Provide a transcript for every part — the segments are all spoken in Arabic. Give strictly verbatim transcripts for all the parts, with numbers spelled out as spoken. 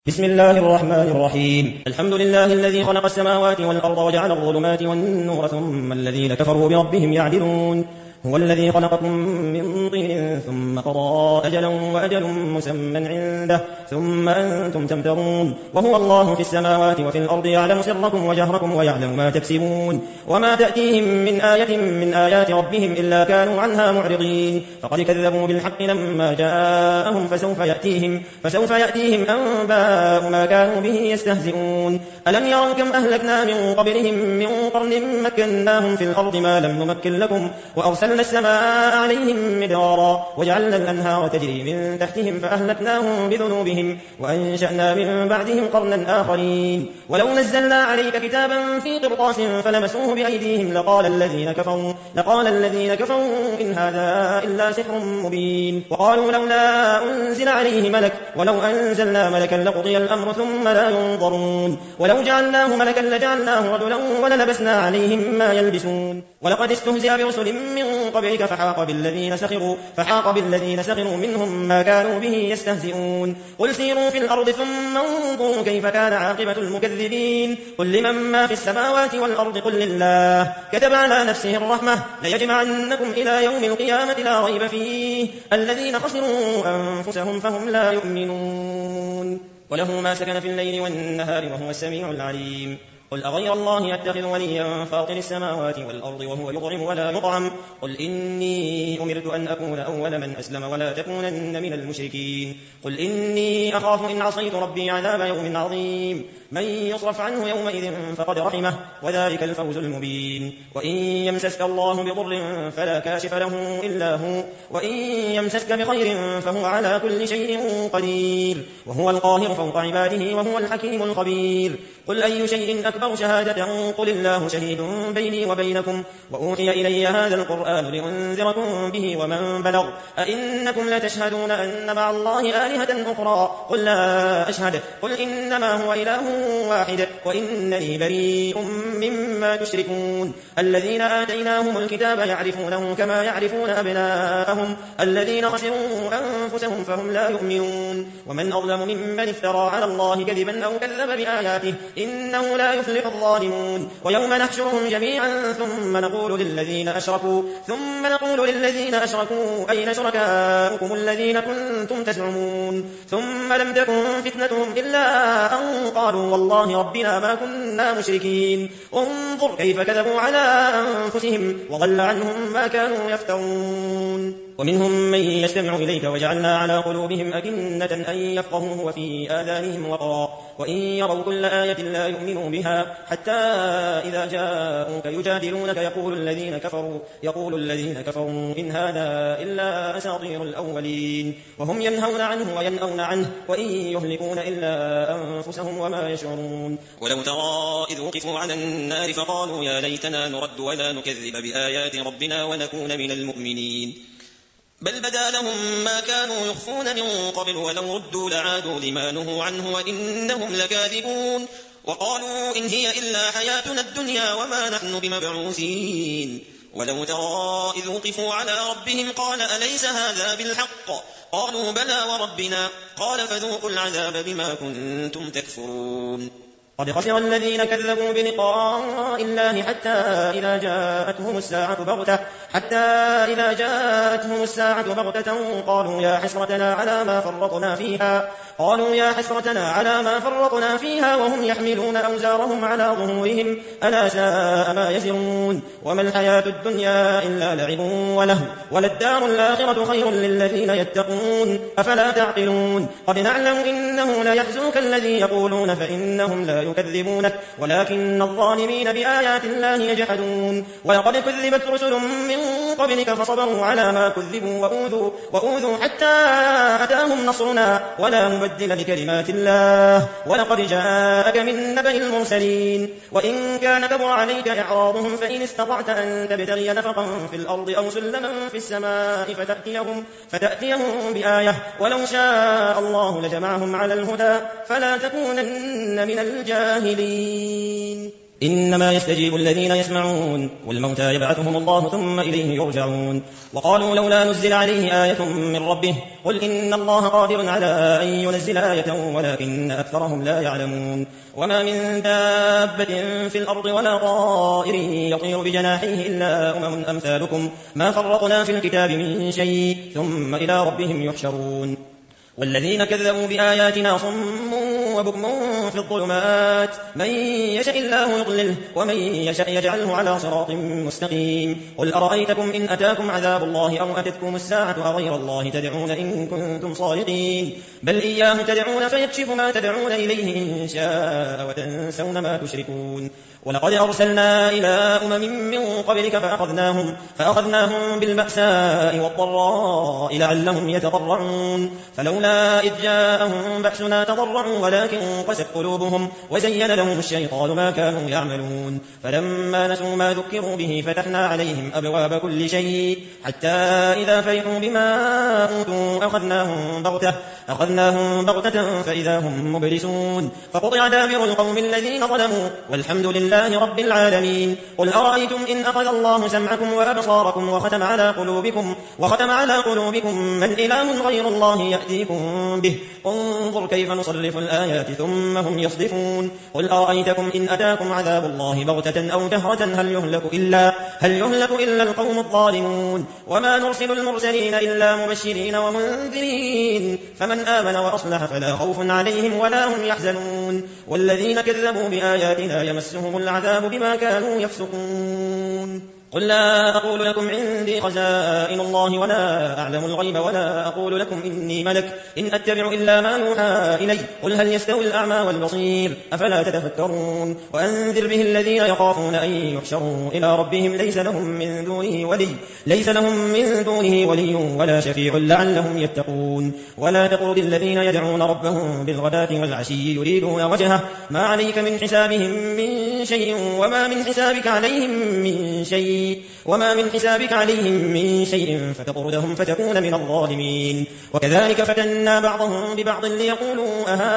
بسم الله الرحمن الرحيم. الحمد لله الذي خلق السماوات والأرض وجعل الظلمات والنور ثم الذين كفروا بربهم يعدلون. هو الذي خلقكم من طين ثم قضى أجلا وأجل مسمى عنده ثم أنتم تمترون. وهو الله في السماوات وفي الأرض يعلم سركم وجهركم ويعلم ما تكسبون وما تأتيهم من آية من آيات ربهم إلا كانوا عنها معرضين. فقد كذبوا بالحق لما جاءهم فسوف يأتيهم, فسوف يأتيهم أنباء ما كانوا به يستهزئون. ألم يروا كم أهلكنا من قبلهم من قرن مكناهم في الأرض ما لم نمكن لكم وأرسلنا السماء عليهم مدرارا وجعلنا الأنهار تجري من تحتهم فأهلكناهم بذنوبهم وأنشأنا من بعدهم قرنا آخرين. ولو نزلنا عليك كتابا في قرطاس فلمسوه بأيديهم لقال الذين كفروا, لقال الذين كفروا إن هذا إلا سحر مبين. وقالوا لولا أنزل عليه ملك ولو أنزلنا ملكا لقضي الأمر ثم لا ينظرون. ولو جعلناه ملكا لجعلناه رجلا وللبسنا عليهم ما يلبسون. ولقد استهزئ برسل من قبلك فحاق بالذين سخروا, فحاق بالذين سخروا منهم ما كانوا به يستهزئون. قل سيروا في الأرض ثم انظروا كيف كان عاقبة المكذبين. قل لمن ما في السماوات والأرض قل لله كتب على نفسه الرحمة ليجمعنكم إلى يوم القيامة لا ريب فيه الذين خسروا أنفسهم فهم لا يؤمنون. وله ما سكن في الليل والنهار وهو السميع العليم. قل أغير الله أتخذ وليا فاطر السماوات والأرض وهو يطعم ولا يطعم. قل إني أمرت أن أكون أول من أسلم ولا تكونن من المشركين. قل إني أخاف إن عصيت ربي عذاب يوم عظيم. من يصرف عنه يومئذ فقد رحمه وذلك الفوز المبين. وإن يمسسك الله بضر فلا كاشف له إلا هو, وإن يمسسك بخير فهو على كل شيء قدير وهو القاهر فوق عباده وهو الحكيم الخبير. قل أي شيء أكبر شهادة قل الله شهيد بيني وبينكم وأوحي إلي هذا القرآن لأنذركم به ومن بلغ. أئنكم لتشهدون أن مع الله آلهة أخرى قل لا أشهد. قل إنما هو إله واحد وإنني بريء مما تشركون. الذين آتيناهم الكتاب يعرفونه كما يعرفون أبناءهم الذين خسروا أنفسهم فهم لا يؤمنون. ومن أظلم ممن افترى على الله كذبا أو كذب بآياته إنه لا يفلح الظالمون. ويوم نحشرهم جميعا ثم نقول للذين أشركوا ثم نقول للذين أشركوا أين شركاؤكم الذين كنتم تزعمون ثم لم تكن فتنتهم إلا أن قالوا والله ربنا ما كنا مشركين. انظر كيف كذبوا على أنفسهم وضل عنهم ما كانوا يفترون. ومنهم من يستمع إليك وجعلنا على قلوبهم أكنة أن يفقهوه وفي آذانهم وقرا وإن يروا كل آية لا يؤمنوا بها حتى إذا جاءوك يجادلونك يقول الذين كفروا, يقول الذين كفروا إن هذا إلا أساطير الأولين. وهم ينهون عنه وينأون عنه وإن يهلكون إلا أنفسهم وما يشعرون. ولو ترى إذ وقفوا على النار فقالوا يا ليتنا نرد ولا نكذب بآيات ربنا ونكون من المؤمنين. بل بدا لهم ما كانوا يخفون من قبل ولو ردوا لعادوا لما نهوا عنه وإنهم لكاذبون. وقالوا إن هي إلا حياتنا الدنيا وما نحن بمبعوثين. ولو ترى إذ وقفوا على ربهم قال أليس هذا بالحق قالوا بلى وربنا قال فذوقوا العذاب بما كنتم تكفرون. قد خسر الذين كذبوا بلقاء الله حتى إذا جاءتهم الساعة بغتة حتى إذا جاءتهم الساعة بغتة قالوا يا حسرتنا على ما فرطنا فيها قالوا يا حسرتنا على ما فرطنا فيها وهم يحملون أوزارهم على ظهورهم ألا ساء ما يزرون. وما الحياة الدنيا إلا لعب ولهو وللدار الآخرة خير للذين يتقون أفلا تعقلون. قد نعلم إنه لا يحزنك الذي يقولون فإنهم لا يكذبونك ولكن الظالمين بآيات الله يجحدون. ولقد كذبت رسل من قبلك فصبروا على ما كذبوا وأوذوا, وأوذوا حتى أتاهم نصرنا ولا مبدل لكلمات الله ولقد جاءك من نبأ المرسلين. وإن كان كبر عليك إعراضهم فإن استطعت أن تبتغي نفقا في الأرض أو سلما في السماء فتأتيهم, فتأتيهم بآية ولو شاء الله لجمعهم على الهدى فلا تكونن من الجاهلين. إنما يستجيب الذين يسمعون والموتى يبعثهم الله ثم إليه يرجعون. وقالوا لولا نزل عليه آية من ربه قل إن الله قادر على أن ينزل آية ولكن أكثرهم لا يعلمون. وما من دابة في الأرض ولا طائر يطير بجناحيه إلا أمم أمثالكم ما فرقنا في الكتاب من شيء ثم إلى ربهم يحشرون. والذين كذبوا بآياتنا صم وبكم في الظلمات من يشاء الله يضلله ومن يشاء يجعله على صراط مستقيم. قل أرأيتكم إن أتاكم عذاب الله أو أتتكم الساعة أغير الله تدعون إن كنتم صادقين بل إياه تدعون فيكشف ما تدعون إليه إن شاء وتنسون ما تشركون. ولقد أرسلنا إلى أمم من قبلك فأخذناهم, فأخذناهم بالبأساء والضراء لعلهم يتضرعون فلولا إذ جاءهم بأسنا تضرعوا ولكن قست قلوبهم وزين لهم الشيطان ما كانوا يعملون. فلما نسوا ما ذكروا به فتحنا عليهم أبواب كل شيء حتى إذا فرحوا بما أوتوا أخذناهم بغتة, أخذناهم بغتة فإذا هم مبلسون فقطع دابر القوم الذين ظلموا والحمد لله رب العالمين. قل أرأيتم إن أخذ الله سمعكم وأبصاركم وختم على قلوبكم, وختم على قلوبكم من إله غير الله يأتيكم به انظر كيف نصرف الآيات ثم هم يصدفون. قل أرأيتكم إن أتاكم عذاب الله بغتة أو جهرة هل يهلك إلا, هل يهلك إلا القوم الظالمون. وما نرسل المرسلين إلا مبشرين ومنذرين فمن آمن وأصلح فلا خوف عليهم ولا هم يحزنون. والذين كذبوا بآياتنا يمسهم العذاب بما كانوا يفسقون. قل لا أقول لكم عندي خزائن الله ولا أعلم الغيب ولا أقول لكم إني ملك إن أتبع إلا ما يوحى إلي قل هل يستوي الأعمى والبصير أفلا تتفكرون. وأنذر به الذين يخافون أن يحشروا إلى ربهم ليس لهم من دونه ولي, ليس لهم من دونه ولي ولا شفيع لعلهم يتقون. ولا تطرد الذين يدعون ربهم بالغداة والعشي يريدون وجهه ما عليك من حسابهم من شيء وما من حسابك عليهم من شيء وما من حسابك عليهم من شيء فتطردهم فتكون من الظالمين. وكذلك فتنا بعضهم ببعض ليقولوا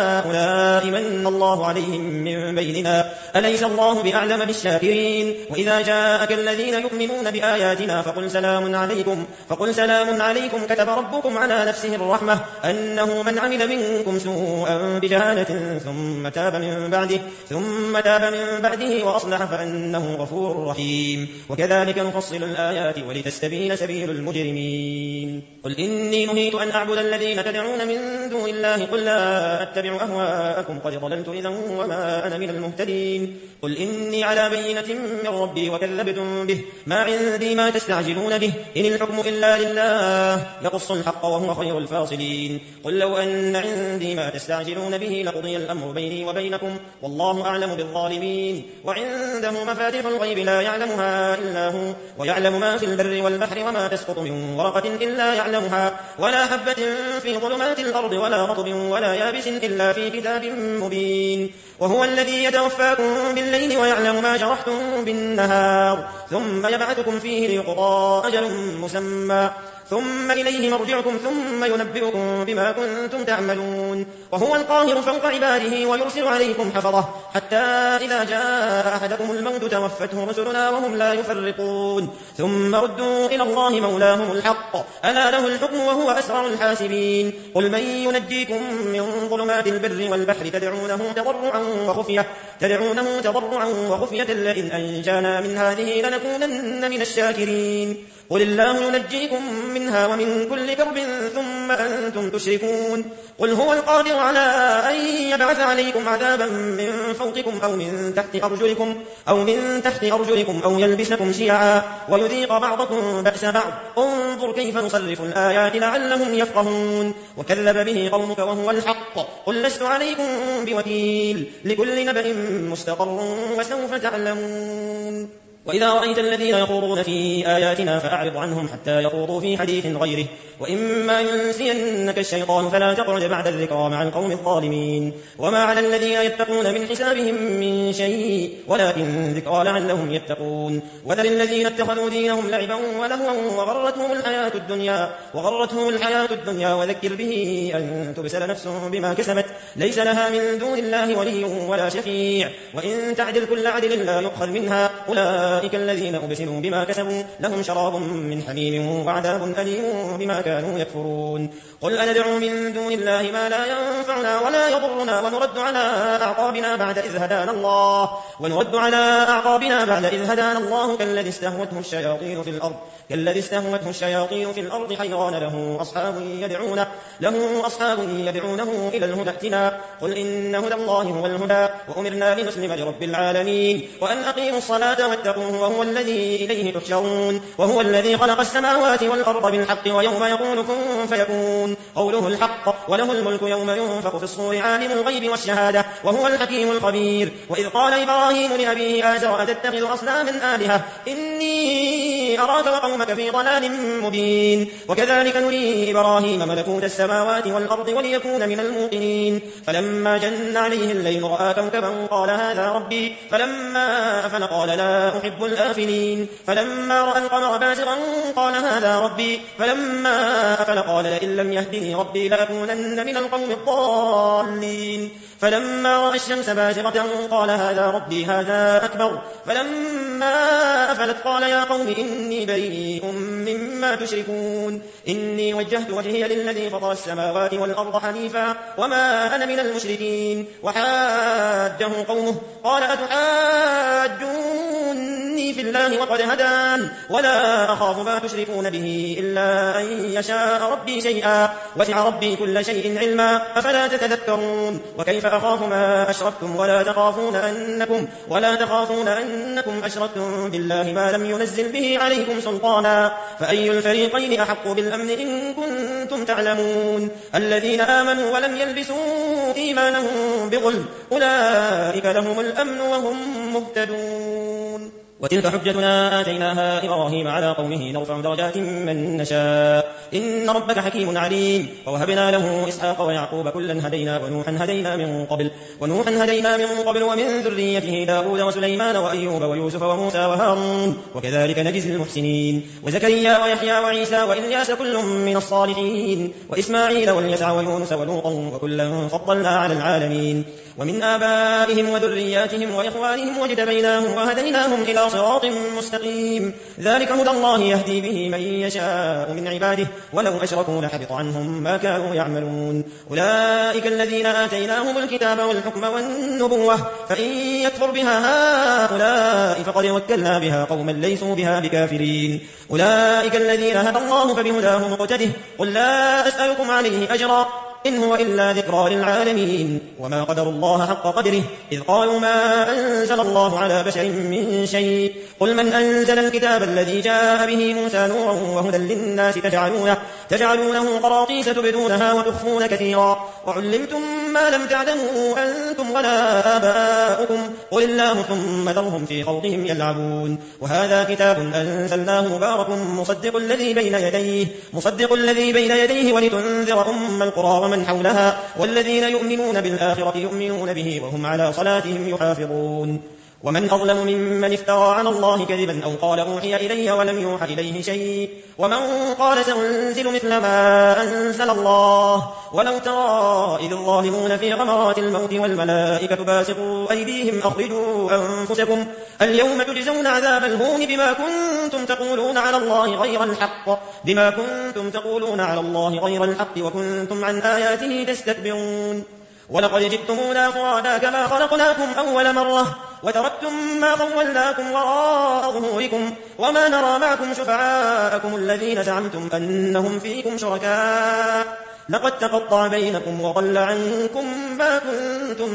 أهؤلاء من الله عليهم من بيننا أليس الله بأعلم بالشاكرين. وإذا جاءك الذين يؤمنون بآياتنا فقل سلام عليكم, فقل سلام عليكم كتب ربكم على نفسه الرحمة أنه من عمل منكم سوءا بجهالة ثم تاب من بعده, ثم تاب من بعده وأصلح فأنه غفور رحيم. وكذلك نفصل الآيات ولتستبين سبيل المجرمين. قل إني نهيت أن أعبد الذين تدعون من دون الله قل لا أتبع أهواءكم قد ضللت إذا وما أنا من المهتدين. قل إني على بينة من ربي وكذبتم به ما عندي ما تستعجلون به إن الحكم إلا لله يقص الحق وهو خير الفاصلين. قل لو أن عندي ما تستعجلون به لقضي الأمر بيني وبينكم والله أعلم بالظالمين. وعنده مفاتيح الغيب لا يعلمها إلا هو ويعلم ما في البر والبحر وما تسقط من ورقة إلا يعلمها ولا حبة في ظلمات الأرض ولا رطب ولا يابس إلا في كتاب مبين. وهو الذي يتوفاكم بالليل ويعلم ما جرحتم بالنهار ثم يبعثكم فيه ليقضى أجل مسمى ثم إليه مرجعكم ثم ينبئكم بما كنتم تعملون. وهو القاهر فوق عباده ويرسل عليكم حفظه حتى إذا جاء أحدكم الموت توفته رسلنا وهم لا يفرقون ثم ردوا إلى الله مولاهم الحق ألا له الحكم وهو أسرع الحاسبين. قل من ينجيكم من ظلمات البر والبحر تدعونه تضرعا وخفية, تدعونه تضرعا وخفية لئن أنجانا من هذه لنكونن من الشاكرين. قل الله ينجيكم منها ومن كل كرب ثم أنتم تشركون. قل هو القادر على أن يبعث عليكم عذابا من فوقكم أو من تحت أرجلكم أو من تحت أرجلكم أو يلبسكم شيعا ويذيق بعضكم بأس بعض انظر كيف نصرف الآيات لعلهم يفقهون. وكذب به قومك وهو الحق قل لست عليكم بوكيل لكل نبأ مستقر وسوف تعلمون. وإذا رأيت الذين يخوضون في آياتنا فأعرض عنهم حتى يخوضوا في حديث غيره وإما ينسينك الشيطان فلا تقعد بعد الذكرى مع القوم الظالمين وما على الذين يتقون من حسابهم من شيء ولكن ذكرى لعلهم يتقون وذل الذين اتخذوا دينهم لعبا ولهوا وغرتهم الحياة الدنيا وغرتهم الحياة الدنيا وذكر به أن تبسل نفس بما كسبت ليس لها من دون الله ولي ولا شفيع وإن تعدل كل عدل لا يؤخذ منها أولئك الذين أبسلوا بما كسبوا لهم شراب من حميم وعذاب أليم بما كانوا يكفرون قل أندعو من دون الله ما لا ينفعنا ولا يضرنا ونرد على أعقابنا بعد إذ هدانا الله ونرد على أعقابنا بعد إذ هدانا الله كالذي استهوته الشياطين في الأرض كالذي استهوته الشياطين في الأرض حيران له أصحاب يدعونه له أصحاب يدعونه إلى الهدى ائتنا قل إن هدى الله هو الهدى وأمرنا لنسلم لرب العالمين وأن أقيموا الصلاة واتقوه وهو الذي إليه تحشرون وهو الذي خلق السماوات والأرض بالحق ويوم يقول كن فيكون قوله الحق وله الملك يوم ينفخ في الصور عالم الغيب والشهادة وهو الحكيم الخبير وإذ قال إبراهيم لأبيه آزر أتتخذ أصناما آلهة إني أراك وقومك في ضلال مبين وكذلك نري إبراهيم ملكوت السماوات والأرض وليكون من الموقنين فلما جن عليه الليل رأى كوكبا قال هذا ربي فلما أفل قال لا أحب الآفلين فلما رأى القمر بازغا قال هذا ربي فلما أفل قال لئن لم يهدني ربي لأكونن من القوم الضالين فلما رأى الشمس بازغة قال هذا ربي هذا أكبر فلما أفلت قال يا قوم إني بريء مما تشركون إني وجهت وجهي للذي فطر السماوات والأرض حنيفا وما أنا من المشركين وحاجه قومه قال أتحاجوني في الله وقد هدان ولا أخاف ما تشركون به إلا أن يشاء ربي شيئا وسع ربي كل شيء علما أفلا تتذكرون وكيف أخاف ما أشركتم ولا تخافون أنكم ولا تخافون أنكم أشركتم بالله ما لم ينزل به عليكم سلطانا فأي الفريقين أحق بالأمن إن كنتم تعلمون الذين آمنوا ولم يلبسوا إيمانهم بظلم أولئك لهم الأمن وهم مهتدون وتلك حجتنا آتيناها إبراهيم على قومه نرفع درجات من نشاء إن ربك حكيم عليم ووهبنا له إسحاق ويعقوب كلا هدينا ونوحا هدينا من قبل ونوحا هدينا من قبل ومن ذريته داود وسليمان وأيوب ويوسف وموسى وهارون وكذلك نجزي المحسنين وزكريا ويحيى وعيسى وإلياس كل من الصالحين وإسماعيل واليسع ويونس ولوطا وكلا فضلنا على العالمين ومن آبائهم وذرياتهم وإخوانهم واجتبيناهم وهديناهم إلى صراط مستقيم ذلك هدى الله يهدي به من يشاء من عباده ولو أشركوا لحبط عنهم ما كانوا يعملون أولئك الذين آتيناهم الكتاب والحكم والنبوة فإن يكفر بها هؤلاء فقد وكلنا بها قوما ليسوا بها بكافرين أولئك الذين هدى الله فبهداه مقتده قل لا أسألكم عليه أجرا إن هو إلا ذكرى للعالمين وما قدر الله حق قدره إذ قالوا ما أنزل الله على بشر من شيء قل من أنزل الكتاب الذي جاء به موسى نورا وهدى للناس تجعلونه, تجعلونه قراطيس تبدونها وتخفون كثيرا وعلمتم ما لم تعلموا أنتم ولا آباؤكم قل الله ثم ذرهم في خوضهم يلعبون وهذا كتاب أنزلناه مبارك مصدق الذي بين يديه مصدق الذي بين يديه ولتنذر أم القرى ومن حولها والذين يؤمنون بالآخرة يؤمنون به وهم على صلاتهم يحافظون ومن أظلم ممن افترى على الله كذبا أو قال أوحي إلي ولم يوحى إليه شيء ومن قال سأنزل مثل ما أنزل الله ولو ترى إذ الظالمون في غمرات الموت والملائكة باسطوا أيديهم أخرجوا أنفسكم اليوم تجزون عذاب الهون بما كنتم تقولون على الله غير الحق بما كنتم تقولون على الله غير الحق وكنتم عن آياته تستكبرون ولقد جئتمونا فرادا كما خلقناكم أول مرة وتركتم ما خولناكم وراء ظهوركم وما نرى معكم شفعاءكم الذين زعمتم أنهم فيكم شركاء لقد تقطع بينكم وضل عنكم ما كنتم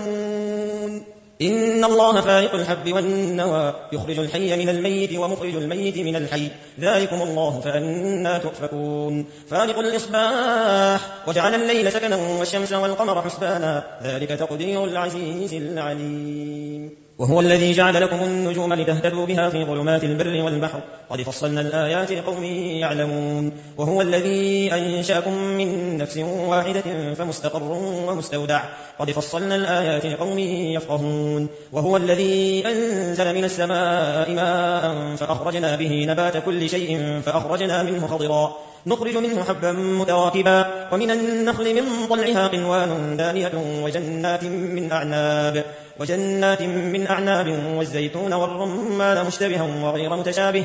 تزعمون إن الله فارق الحب والنوى يخرج الحي من الميت ومخرج الميت من الحي ذلكم الله فأنا تؤفكون فارق الإصباح وجعل الليل سكنا والشمس والقمر حسبانا ذلك تقدير العزيز العليم وهو الذي جعل لكم النجوم لتهتدوا بها في ظلمات البر والبحر قد فصلنا الآيات لقوم يعلمون وهو الذي أنشأكم من نفس واحدة فمستقر ومستودع قد فصلنا الآيات لقوم يفقهون وهو الذي أنزل من السماء ماء فأخرجنا به نبات كل شيء فأخرجنا منه خضرا نخرج منه حبا متراكبا ومن النخل من طلعها قنوان دانية وجنات من أعناب وجنات من أعناب والزيتون والرمان مشتبها وغير متشابه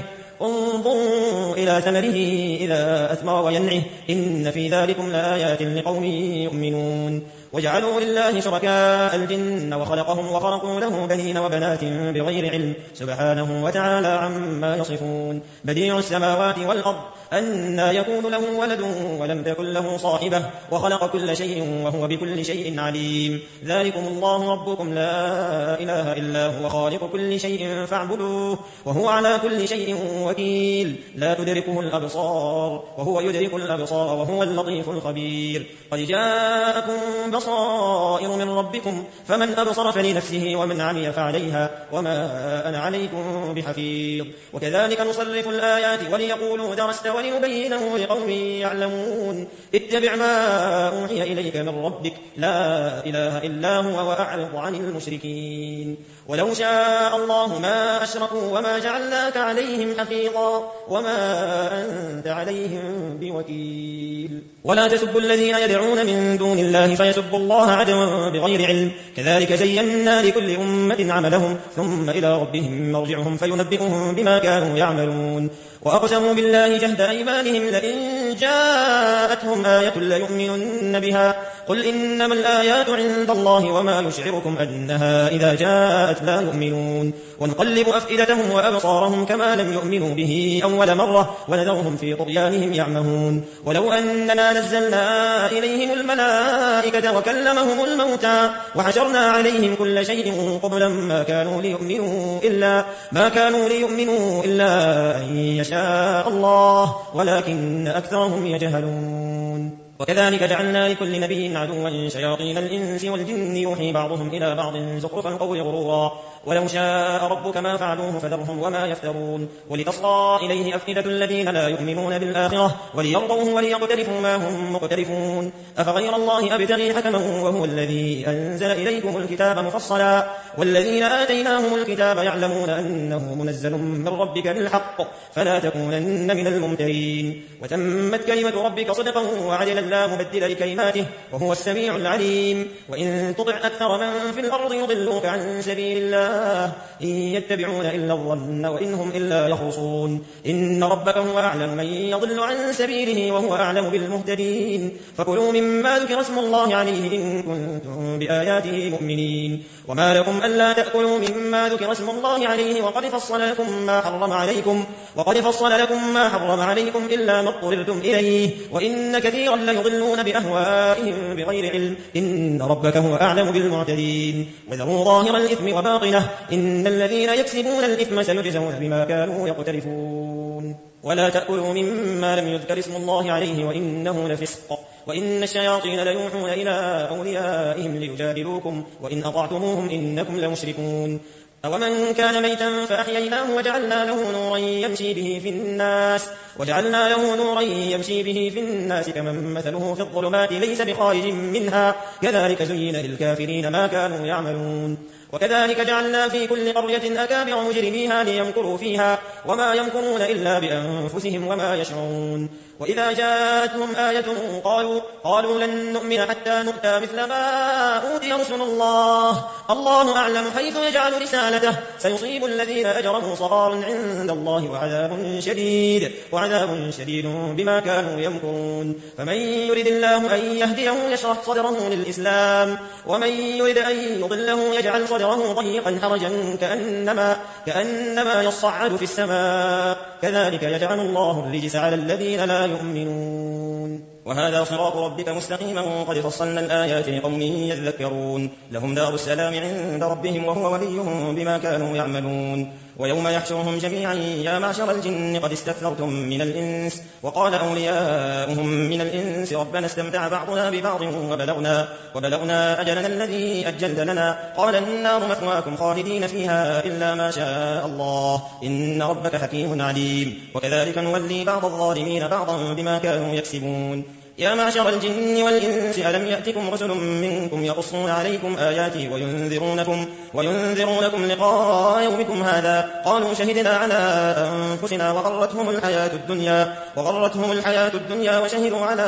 انظروا إلى ثمره إذا أثمر وينعه إن في ذلكم لآيات لقوم يؤمنون وجعلوا لله شركاء الجن وخلقهم وخرقوا له بنين وبنات بغير علم سبحانه وتعالى عما يصفون بديع السماوات والأرض أنى يكون له ولد ولم تكن له صاحبة وخلق كل شيء وهو بكل شيء عليم ذلكم الله ربكم لا إله إلا هو خالق كل شيء فاعبدوه وهو على كل شيء وكيل لا تدركه الأبصار وهو يدرك الأبصار وهو اللطيف الخبير قد جاءكم بصائر من ربكم فمن أبصر فلنفسه ومن عمي فعليها وما أنا عليكم بحفيظ وكذلك نصرف الآيات وليقولوا درست ولنبينه لقوم يعلمون اتبع ما أوحي إليك من ربك لا إله إلا هو وأعرض عن المشركين ولو شاء الله ما أشركوا وما جعلناك عليهم حفيظا وما أنت عليهم بوكيل ولا تسبوا الذين يدعون من دون الله فيسبوا الله عدوا بغير علم كذلك زينا لكل أمة عملهم ثم إلى ربهم مرجعهم فينبئهم بما كانوا يعملون وأقسموا بالله جهد أيمانهم لئن جاءتهم آية ليؤمنن بها قل إنما الآيات عند الله وما يشعركم أنها إذا جاءت لا يؤمنون ونقلب أفئدتهم وأبصارهم كما لم يؤمنوا به أول مرة ونذرهم في طغيانهم يعمهون ولو أننا نزلنا إليهم الملائكة وكلمهم الموتى وحشرنا عليهم كل شيء قبلا ما كانوا ليؤمنوا إلا, ما كانوا ليؤمنوا إلا أن يشاء الله ولكن أكثرهم يجهلون وكذلك جعلنا لكل نبي عدوا شياطين الإنس والجن يوحي بعضهم إلى بعض زخرف القول غرورا ولو شاء ربك ما فعلوه فذرهم وما يفترون ولتصغى إليه أفئدة الذين لا يؤمنون بالآخرة وليرضوه وليقترفوا ما هم مقترفون أفغير الله أبتغي حكما وهو الذي أنزل إليكم الكتاب مفصلا والذين آتيناهم الكتاب يعلمون أنه منزل من ربك بالحق فلا تكونن من الممترين وتمت كلمة ربك صدقا وعدلا لا مبدل لكلماته وهو السميع العليم وإن تطع أكثر من في الأرض يضلوك عن سبيل الله إن يتبعون إلا الظن وإن هم إلا يخرصون إن ربك هو أعلم من يضل عن سبيله وهو أعلم بالمهتدين فكلوا مما ذكر اسم الله عليه إن كنتم بآياته مؤمنين وما لكم ألا تأكلوا مما ذكر اسم الله عليه وقد فصل لكم ما حرم عليكم وقد فصل لكم ما حرم عليكم إلا ما اضطررتم إليه وإن كثيرا ليضلون بأهوائهم بغير علم إن ربك هو أعلم بالمعتدين وذروا ظاهر الإثم وباطنه إن الذين يكسبون الإثم سيجزون بما كانوا يقترفون ولا تأكلوا مما لم يذكر اسم الله عليه وإنه لفسق وإن الشياطين ليوحون إلى أوليائهم ليجادلوكم وإن أطعتموهم إنكم لمشركون أومن كان ميتا فأحييناه وجعلنا له نورا يمشي به في الناس وجعلنا له نورا يمشي به في الناس كمن مثله في الظلمات ليس بخارج منها كذلك زين للكافرين ما كانوا يعملون وكذلك جعلنا في كل قرية أكابر مجرميها ليمكروا فيها وما يمكرون إلا بأنفسهم وما يشعرون وإذا جاءتهم آية قالوا, قالوا لن نؤمن حتى نؤتى مثل ما أوتي رسل الله الله أعلم حيث يجعل رسالته سيصيب الذين أجرموا صغار عند الله وعذاب شديد وعذاب شديد بما كانوا يمكرون فمن يرد الله أن يهديه يشرح صدره للإسلام ومن يرد أن يضله يجعل صدره ضيقا حرجا كأنما, كأنما يصعد في السماء كذلك يجعل الله الرجس على الذين لا يؤمنون وهذا صراط ربك مستقيما قد فصلنا الآيات لقوم يذكرون لهم دار السلام عند ربهم وهو وليهم بما كانوا يعملون ويوم يحشرهم جميعا يا معشر الجن قد استكثرتم من الإنس وقال أولياؤهم من الإنس ربنا استمتع بعضنا ببعض وبلغنا, وبلغنا أجلنا الذي أجلت لنا قال النار مثواكم خالدين فيها إلا ما شاء الله إن ربك حكيم عليم وكذلك نولي بعض الظالمين بعضا بما كانوا يكسبون يا معشر الجن والإنس ألم يأتكم رسل منكم يقصون عليكم آياتي وينذرونكم, وينذرونكم لقاء يومكم هذا قالوا شهدنا على أنفسنا وغرتهم الحياة الدنيا, وغرتهم الحياة الدنيا وشهدوا على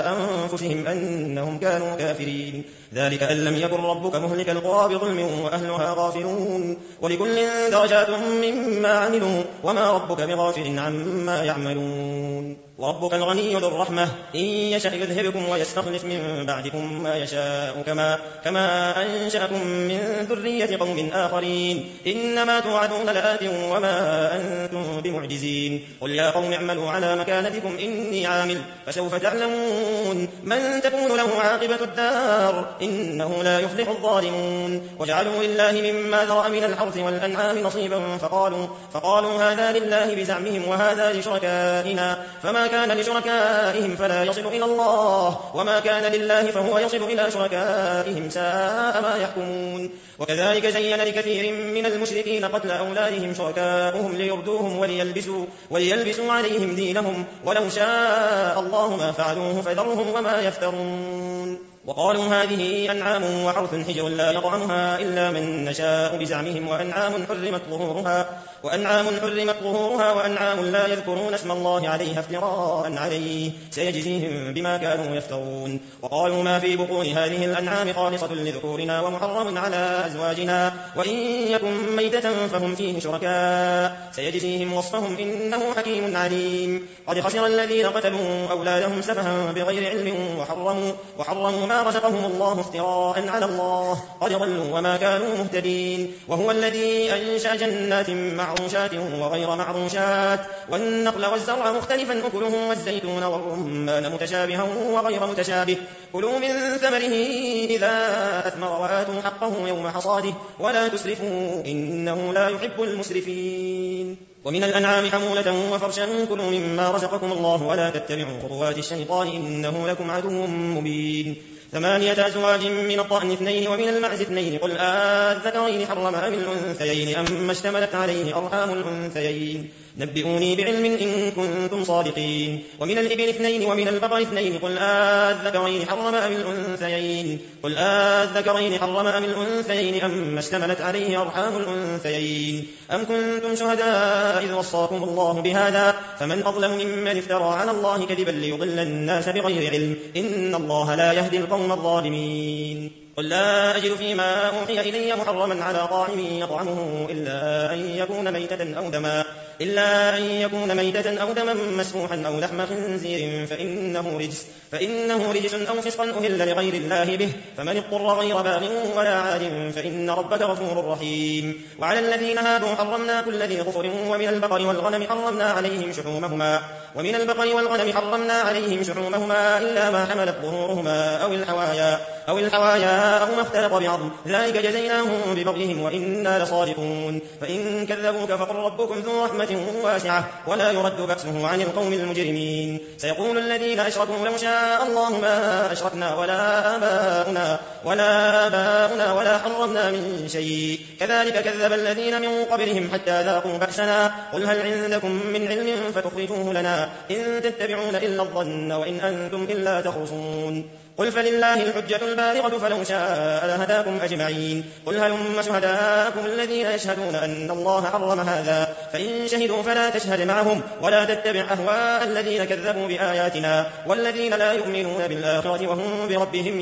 أنفسهم أنهم كانوا كافرين ذلك أن لم يكن ربك مهلك القرى بظلم وأهلها غافلون ولكل درجات مما عملوا وما ربك بغافل عما يعملون وربك الغني ذو الرحمة إن يشأ يذهبكم ويستخلف من بعدكم ما يشاء كما, كما أنشأكم من ذرية قوم آخرين إنما توعدون لآت وما أنتم بمعجزين قل يا قوم اعملوا على مكانتكم إني عامل فسوف تعلمون من تكون له عاقبة الدار إنه لا يفلح الظالمون وجعلوا لله مما ذرأ من الحرث والأنعام نصيبا فقالوا, فقالوا هذا لله بزعمهم وهذا لشركائنا فما كان لشركائهم فلا يصل إلى الله وما كان لله فهو يصل إلى شركائهم ساء ما يحكمون وكذلك زين لكثير من المشركين قتل أولادهم شركاؤهم ليردوهم وليلبسوا, وليلبسوا عليهم دينهم ولو شاء الله ما فعلوه فذرهم وما يفترون وقالوا هذه أنعام وحرث حجر لا يطعمها إلا من نشاء بزعمهم وأنعام حرمت ظهورها, وأنعام حرمت ظهورها وأنعام لا يذكرون اسم الله عليها افتراء عليه سيجزيهم بما كانوا يفترون وقالوا ما في بطون هذه الأنعام خالصة لذكورنا ومحرم على أزواجنا وإن يكن ميتة فهم فيه شركاء سيجزيهم وصفهم إنه حكيم عليم قد خسر الذين قتلوا أولادهم سفها بغير علم وحرموا, وحرموا ما رزقهم الله افتراء على الله قد ضلوا وما كانوا مهتدين وهو الذي أنشأ جنات معروشات وغير معروشات والنخل والزرع مختلفا أكله والزيتون والرمان متشابها وغير متشابه كلوا من ثمره إذا أثمر وآتوا حقه يوم حصاده ولا تسرفوا إنه لا يحب المسرفين ومن الأنعام حمولة وفرشا كلوا مما رزقكم الله ولا تتبعوا خطوات الشيطان إنه لكم عدو مبين ثمانية أزواج من الضأن اثنين ومن المعز اثنين قل آذكرين حرم أم الأنثيين أما اشتملت عليه أرحام الأنثيين نبئوني بعلم إن كنتم صادقين ومن الإبل اثنين ومن البقر اثنين قل آذكرين حرم أم الأنثيين قل آذكرين حرم أم الأنثيين أما اشتملت عليه أرحام الأنثيين أم كنتم شهداء إذ وصاكم الله بهذا فمن أظلم ممن افترى على الله كذبا ليضل الناس بغير علم إن الله لا يهدي القوم الظالمين قل لا أجد فيما أوحي إلي محرما على طاعم يطعمه إلا أن يكون ميتة أو دما إلا أن يكون ميتة أو دما مسفوحا أو لحم خنزير فإنه رجس, فإنه رجس أو فسقا أهل لغير الله به فمن اضطر غير باغ ولا عاد فإن ربك غفور رحيم وعلى الذين هادوا حرمنا كل ذي ظفر ومن البقر والغنم حرمنا عليهم شحومهما ومن البقر والغنم حرمنا عليهم شحومهما إلا ما حملت ظهورهما أو الحوايا أو الحوايا أو ما اختلط بعظم ذلك جزيناهم ببغيهم وإنا لصادقون فإن كذبوك فقل ربكم ذو رحمة واسعة ولا يرد بأسه عن القوم المجرمين سيقول الذين أشركوا لو شاء الله ما أشركنا ولا آباؤنا ولا آباؤنا ولا حرمنا من شيء كذلك كذب الذين من قبلهم حتى ذاقوا بأسنا قل هل عندكم من علم فتخرجوه لنا إن تتبعون إلا الظن وإن أنتم إلا تخرصون قل فلله الحجة البالغة فلو شاء لهداكم أجمعين قل هلم شهداءكم الذين يشهدون أن الله حرم هذا فإن شهدوا فلا تشهد معهم ولا تتبع أهواء الذين كذبوا بآياتنا والذين لا يؤمنون بالآخرة وهم بربهم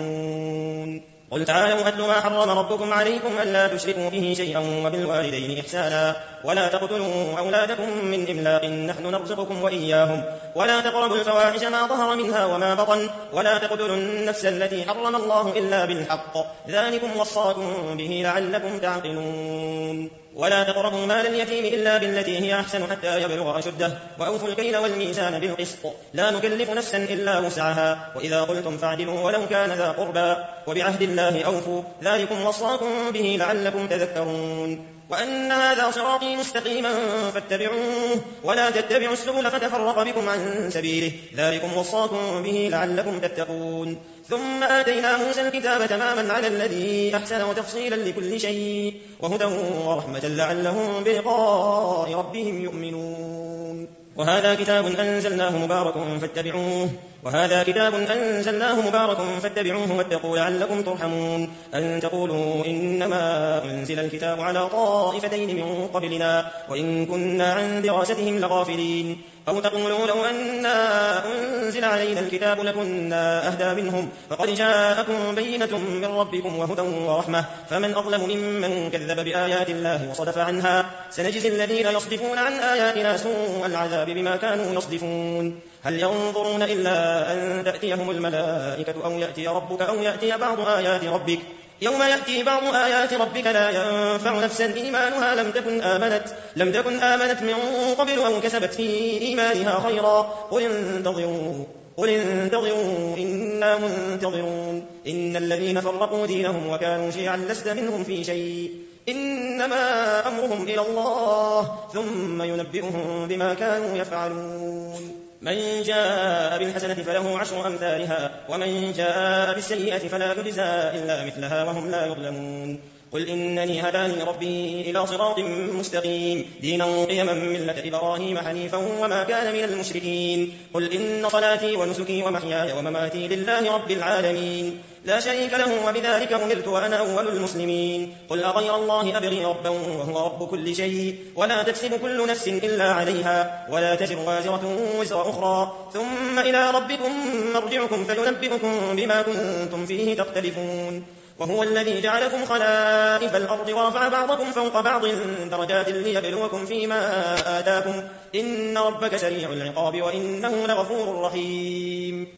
يعدلون قل تعالوا أتل ما حرم ربكم عليكم ألا تشركوا به شيئا وبالوالدين إحسانا ولا تقتلوا أولادكم من إملاق نحن نرزقكم وإياهم ولا تقربوا الفواحش ما ظهر منها وما بطن ولا تقتلوا النفس التي حرم الله إلا بالحق ذلكم وصاكم به لعلكم تعقلون ولا تقربوا مال اليتيم إلا بالتي هي أحسن حتى يبلغ أشده وأوفوا الكيل والميزان بالقسط لا نكلف نفسا إلا وسعها وإذا قلتم فاعدلوا ولو كان ذا قربى وبعهد الله أوفوا ذلكم وصاكم به لعلكم تذكرون وأن هذا صراطي مستقيما فاتبعوه ولا تتبعوا السبل فتفرق بكم عن سبيله ذلكم وصاكم به لعلكم تتقون ثم آتينا موسى الكتاب تماما على الذي أحسن وتفصيلا لكل شيء وهدى ورحمة لعلهم بلقاء ربهم يؤمنون وهذا كتاب أنزلناه مبارك فاتبعوه وهذا كتاب أنزلناه مبارك فاتبعوه واتقوا لعلكم ترحمون أن تقولوا إنما أنزل الكتاب على طائفتين من قبلنا وإن كنا عن دراستهم لغافلين أو تقولوا لو أنا أنزل علينا الكتاب لكنا أهدى منهم فقد جاءكم بينة من ربكم وهدى ورحمة فمن أظلم ممن كذب بآيات الله وصدف عنها سنجزي الذين يصدفون عن آياتنا سوء العذاب بما كانوا يصدفون هل ينظرون إلا أن تأتيهم الملائكة أو يأتي ربك أو يأتي بعض آيات ربك يوم يأتي بعض آيات ربك لا ينفع نفسا إيمانها لم تكن آمنت, لم تكن آمنت من قبل أو كسبت في إيمانها خيرا قل انتظروا قل انتظروا إنا منتظرون إن الذين فرقوا دينهم وكانوا شيعا لست منهم في شيء إنما أمرهم إلى الله ثم ينبئهم بما كانوا يفعلون من جاء بالحسنة فله عشر أمثالها ومن جاء بالسيئة فلا يجزى إلا مثلها وهم لا يظلمون قل إنني هداني ربي إلى صراط مستقيم دينا قيما ملة إبراهيم حنيفا وما كان من المشركين قل إن صلاتي ونسكي ومحياي ومماتي لله رب العالمين لا شريك له وبذلك أمرت وأنا أول المسلمين قل أغير الله أبغي ربا وهو رب كل شيء ولا تكسب كل نفس إلا عليها ولا تزر وازرة وزر أخرى ثم إلى ربكم مرجعكم فينبئكم بما كنتم فيه تختلفون وهو الذي جعلكم خلائف الأرض ورفع بعضكم فوق بعض درجات ليبلوكم فيما آتاكم إن ربك سريع العقاب وإنه لغفور رحيم